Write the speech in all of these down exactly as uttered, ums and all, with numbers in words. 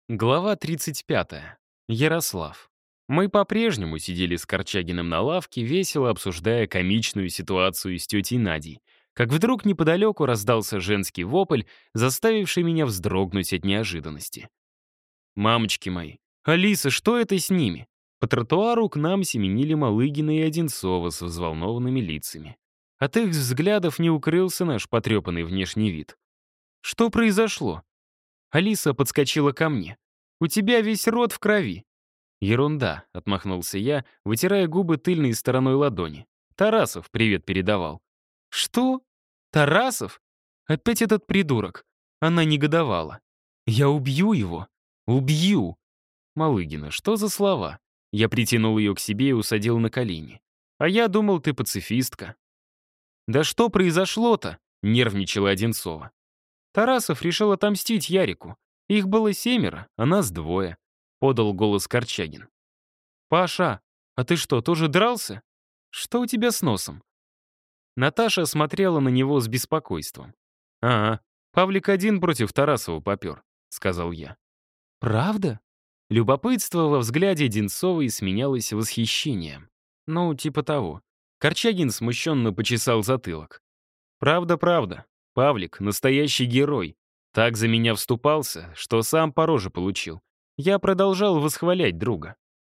Глава тридцать пятая. Ярослав. Мы по-прежнему сидели с Корчагиным на лавке, весело обсуждая комичную ситуацию с тетей Надей. Как вдруг неподалеку раздался женский вопль, заставивший меня вздрогнуть от неожиданности. «Мамочки мои! Алиса, что это с ними?» По тротуару к нам семенили Малыгина и Одинцова с взволнованными лицами. От их взглядов не укрылся наш потрепанный внешний вид. «Что произошло?» Алиса подскочила ко мне. «У тебя весь рот в крови». «Ерунда», — отмахнулся я, вытирая губы тыльной стороной ладони. «Тарасов привет передавал». «Что? Тарасов? Опять этот придурок?» Она негодовала. «Я убью его. Убью!» «Малыгина, что за слова?» Я притянул ее к себе и усадил на колени. «А я думал, ты пацифистка». «Да что произошло-то?» — нервничала Одинцова. Тарасов решил отомстить Ярику. Их было семеро, а нас двое. Подал голос Корчагин. «Паша, а ты что, тоже дрался? Что у тебя с носом?» Наташа смотрела на него с беспокойством. «Ага, Павлик один против Тарасова попер», — сказал я. «Правда?» Любопытство во взгляде Одинцовой сменялось восхищением. Ну, типа того. Корчагин смущенно почесал затылок. «Правда, правда. Павлик — настоящий герой. Так за меня вступался, что сам по роже получил. Я продолжал восхвалять друга.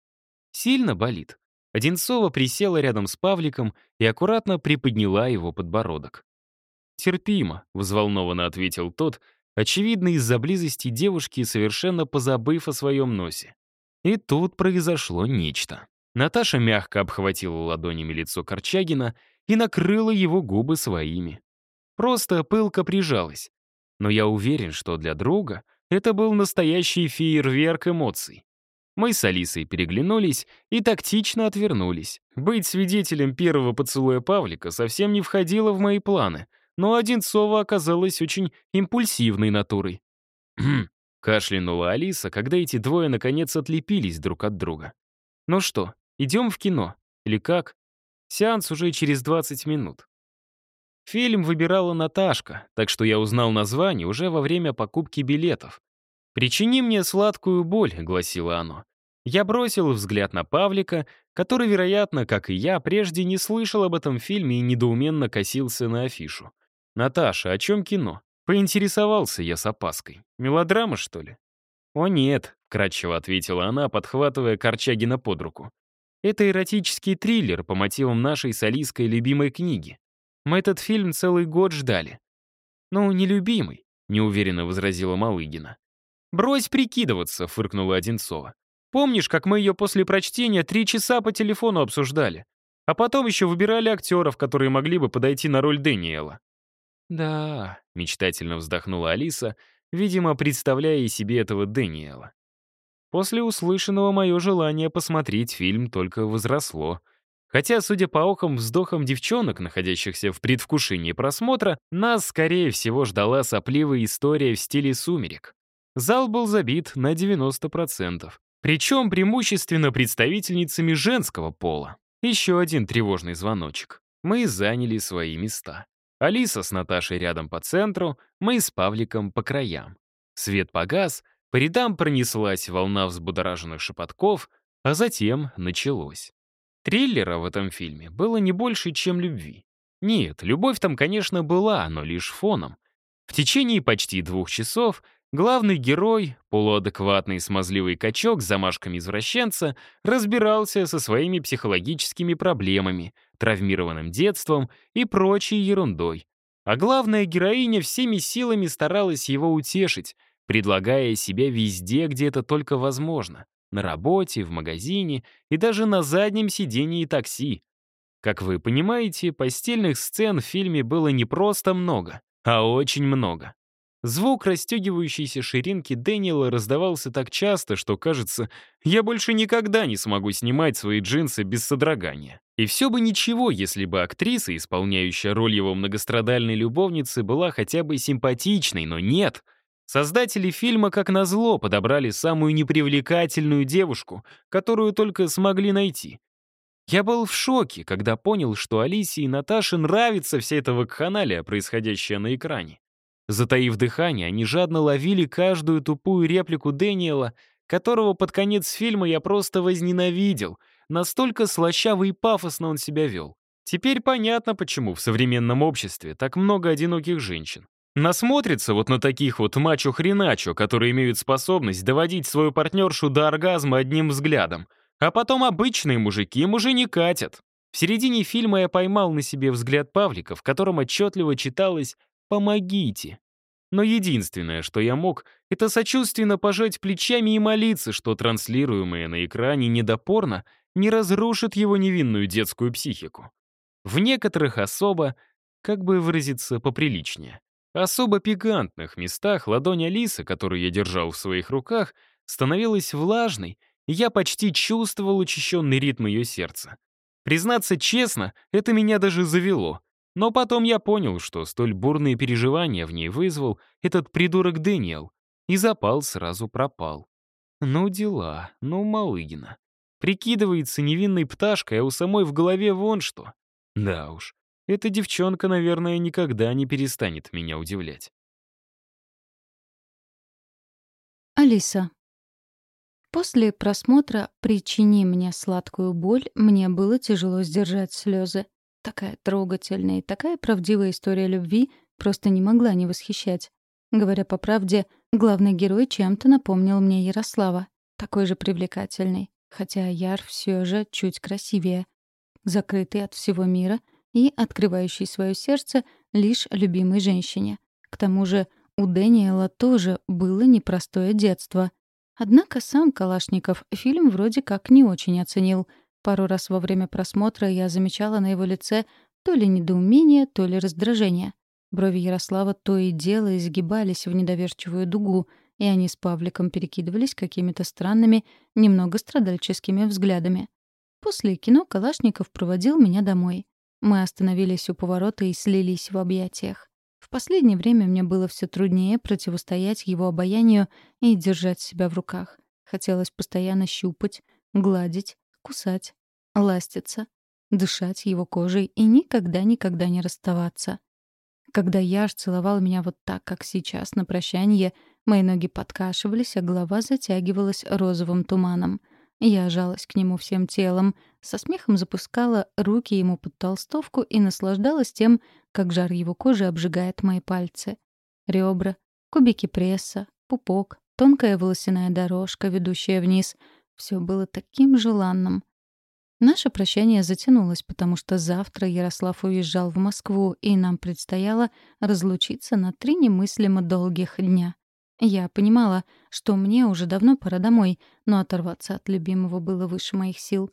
Сильно болит?» Одинцова присела рядом с Павликом и аккуратно приподняла его подбородок. «Терпимо», — взволнованно ответил тот, очевидно, из-за близости девушки, совершенно позабыв о своем носе. И тут произошло нечто. Наташа мягко обхватила ладонями лицо Корчагина и накрыла его губы своими. Просто пылко прижалась. Но я уверен, что для друга это был настоящий фейерверк эмоций. Мы с Алисой переглянулись и тактично отвернулись. Быть свидетелем первого поцелуя Павлика совсем не входило в мои планы, но Одинцова оказалась очень импульсивной натурой. «Кхм», — кашлянула Алиса, когда эти двое наконец отлепились друг от друга. «Ну что, идем в кино? Или как? Сеанс уже через двадцать минут». Фильм выбирала Наташка, так что я узнал название уже во время покупки билетов. «Причини мне сладкую боль», — гласило оно. Я бросил взгляд на Павлика, который, вероятно, как и я, прежде не слышал об этом фильме и недоуменно косился на афишу. «Наташа, о чем кино?» Поинтересовался я с опаской. «Мелодрама, что ли?» «О нет», — вкратчиво ответила она, подхватывая Корчагина под руку. «Это эротический триллер по мотивам нашей с Алиской любимой книги. Мы этот фильм целый год ждали». «Ну, не любимый», — неуверенно возразила Малыгина. «Брось прикидываться», — фыркнула Одинцова. «Помнишь, как мы ее после прочтения три часа по телефону обсуждали? А потом еще выбирали актеров, которые могли бы подойти на роль Дэниела». «Да», — мечтательно вздохнула Алиса, видимо, представляя себе этого Дэниела. После услышанного мое желание посмотреть фильм только возросло. Хотя, судя по охам-вздохам девчонок, находящихся в предвкушении просмотра, нас, скорее всего, ждала сопливая история в стиле «Сумерек». Зал был забит на девяносто процентов. Причем преимущественно представительницами женского пола. Еще один тревожный звоночек. Мы заняли свои места. Алиса с Наташей рядом по центру, мы с Павликом по краям. Свет погас, по рядам пронеслась волна взбудораженных шепотков, а затем началось. Триллера в этом фильме было не больше, чем любви. Нет, любовь там, конечно, была, но лишь фоном. В течение почти двух часов главный герой, полуадекватный смазливый качок с замашками извращенца, разбирался со своими психологическими проблемами, травмированным детством и прочей ерундой. А главная героиня всеми силами старалась его утешить, предлагая себя везде, где это только возможно. На работе, в магазине и даже на заднем сидении такси. Как вы понимаете, постельных сцен в фильме было не просто много, а очень много. Звук расстегивающейся ширинки Дэниела раздавался так часто, что, кажется, я больше никогда не смогу снимать свои джинсы без содрогания. И все бы ничего, если бы актриса, исполняющая роль его многострадальной любовницы, была хотя бы симпатичной, но нет. Создатели фильма, как назло, подобрали самую непривлекательную девушку, которую только смогли найти. Я был в шоке, когда понял, что Алисе и Наташе нравится вся эта вакханалия, происходящая на экране. Затаив дыхание, они жадно ловили каждую тупую реплику Дэниела, которого под конец фильма я просто возненавидел. Настолько слащаво и пафосно он себя вел. Теперь понятно, почему в современном обществе так много одиноких женщин. Насмотрится вот на таких вот мачо-хреначо, которые имеют способность доводить свою партнершу до оргазма одним взглядом. А потом обычные мужики им уже не катят. В середине фильма я поймал на себе взгляд Павлика, в котором отчетливо читалось «помогите». Но единственное, что я мог, это сочувственно пожать плечами и молиться, что транслируемое на экране недопорно не разрушит его невинную детскую психику. В некоторых особо, как бы выразиться поприличнее, особо пикантных местах ладонь Алисы, которую я держал в своих руках, становилась влажной, и я почти чувствовал учащенный ритм ее сердца. Признаться честно, это меня даже завело. Но потом я понял, что столь бурные переживания в ней вызвал этот придурок Дэниел, и запал сразу пропал. Ну дела, ну Малыгина. Прикидывается невинной пташкой, а у самой в голове вон что. Да уж, эта девчонка, наверное, никогда не перестанет меня удивлять. Алиса. После просмотра «Причини мне сладкую боль» мне было тяжело сдержать слезы. Такая трогательная и такая правдивая история любви просто не могла не восхищать. Говоря по правде, главный герой чем-то напомнил мне Ярослава. Такой же привлекательный, хотя Яр все же чуть красивее. Закрытый от всего мира и открывающий свое сердце лишь любимой женщине. К тому же у Дэниела тоже было непростое детство. Однако сам Калашников фильм вроде как не очень оценил. Пару раз во время просмотра я замечала на его лице то ли недоумение, то ли раздражение. Брови Ярослава то и дело изгибались в недоверчивую дугу, и они с Павликом перекидывались какими-то странными, немного страдальческими взглядами. После кино Калашников проводил меня домой. Мы остановились у поворота и слились в объятиях. В последнее время мне было все труднее противостоять его обаянию и держать себя в руках. Хотелось постоянно щупать, гладить, кусать, ластиться, дышать его кожей и никогда-никогда не расставаться. Когда Яш целовал меня вот так, как сейчас, на прощанье, мои ноги подкашивались, а голова затягивалась розовым туманом. Я жалась к нему всем телом, со смехом запускала руки ему под толстовку и наслаждалась тем, как жар его кожи обжигает мои пальцы. Ребра, кубики пресса, пупок, тонкая волосяная дорожка, ведущая вниз — все было таким желанным. Наше прощание затянулось, потому что завтра Ярослав уезжал в Москву, и нам предстояло разлучиться на три немыслимо долгих дня. Я понимала, что мне уже давно пора домой, но оторваться от любимого было выше моих сил.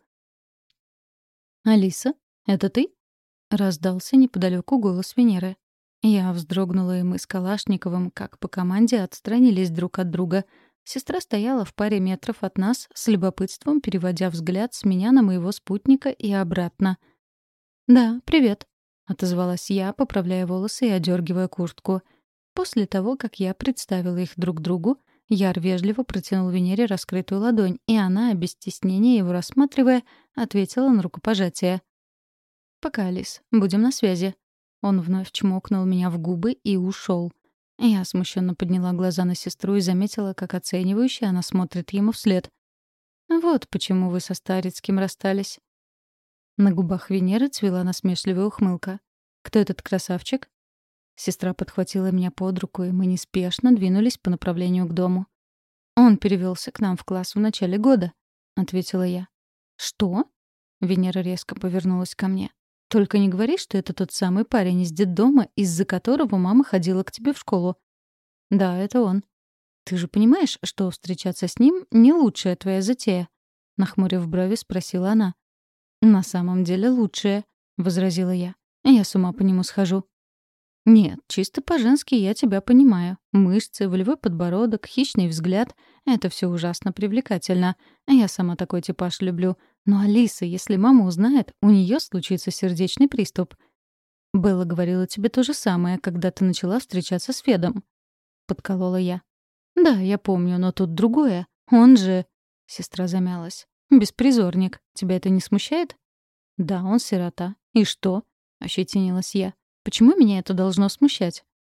«Алиса, это ты?» — раздался неподалеку голос Венеры. Я вздрогнула, и мы с Калашниковым, как по команде, отстранились друг от друга. Сестра стояла в паре метров от нас, с любопытством переводя взгляд с меня на моего спутника и обратно. «Да, привет», — отозвалась я, поправляя волосы и одергивая куртку. После того, как я представила их друг другу, Яр вежливо протянул Венере раскрытую ладонь, и она, без стеснения его рассматривая, ответила на рукопожатие. «Пока, Алис, будем на связи». Он вновь чмокнул меня в губы и ушел. Я смущенно подняла глаза на сестру и заметила, как оценивающе она смотрит ему вслед. «Вот почему вы со Старицким расстались». На губах Венеры цвела насмешливая ухмылка. «Кто этот красавчик?» Сестра подхватила меня под руку, и мы неспешно двинулись по направлению к дому. «Он перевелся к нам в класс в начале года», — ответила я. «Что?» — Венера резко повернулась ко мне. «Только не говори, что это тот самый парень из детдома, из-за которого мама ходила к тебе в школу». «Да, это он». «Ты же понимаешь, что встречаться с ним — не лучшая твоя затея?» — нахмурив брови, спросила она. «На самом деле лучшая», — возразила я. «Я с ума по нему схожу». «Нет, чисто по-женски я тебя понимаю. Мышцы, волевой подбородок, хищный взгляд — это все ужасно привлекательно. Я сама такой типаж люблю. Но Алиса, если мама узнает, у нее случится сердечный приступ. Белла говорила тебе то же самое, когда ты начала встречаться с Федом», — подколола я. «Да, я помню, но тут другое. Он же...» — сестра замялась. «Беспризорник. Тебя это не смущает?» «Да, он сирота. И что?» — ощетинилась я. «Почему меня это должно смущать?»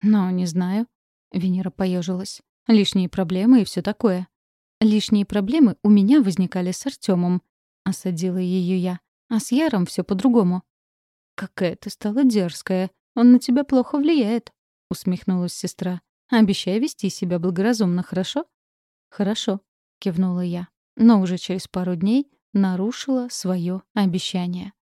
«Но не знаю». Венера поежилась. «Лишние проблемы и все такое». «Лишние проблемы у меня возникали с Артемом», — осадила ее я. «А с Яром все по-другому». «Какая ты стала дерзкая. Он на тебя плохо влияет», — усмехнулась сестра. «Обещай вести себя благоразумно, хорошо?» «Хорошо», — кивнула я. Но уже через пару дней нарушила свое обещание.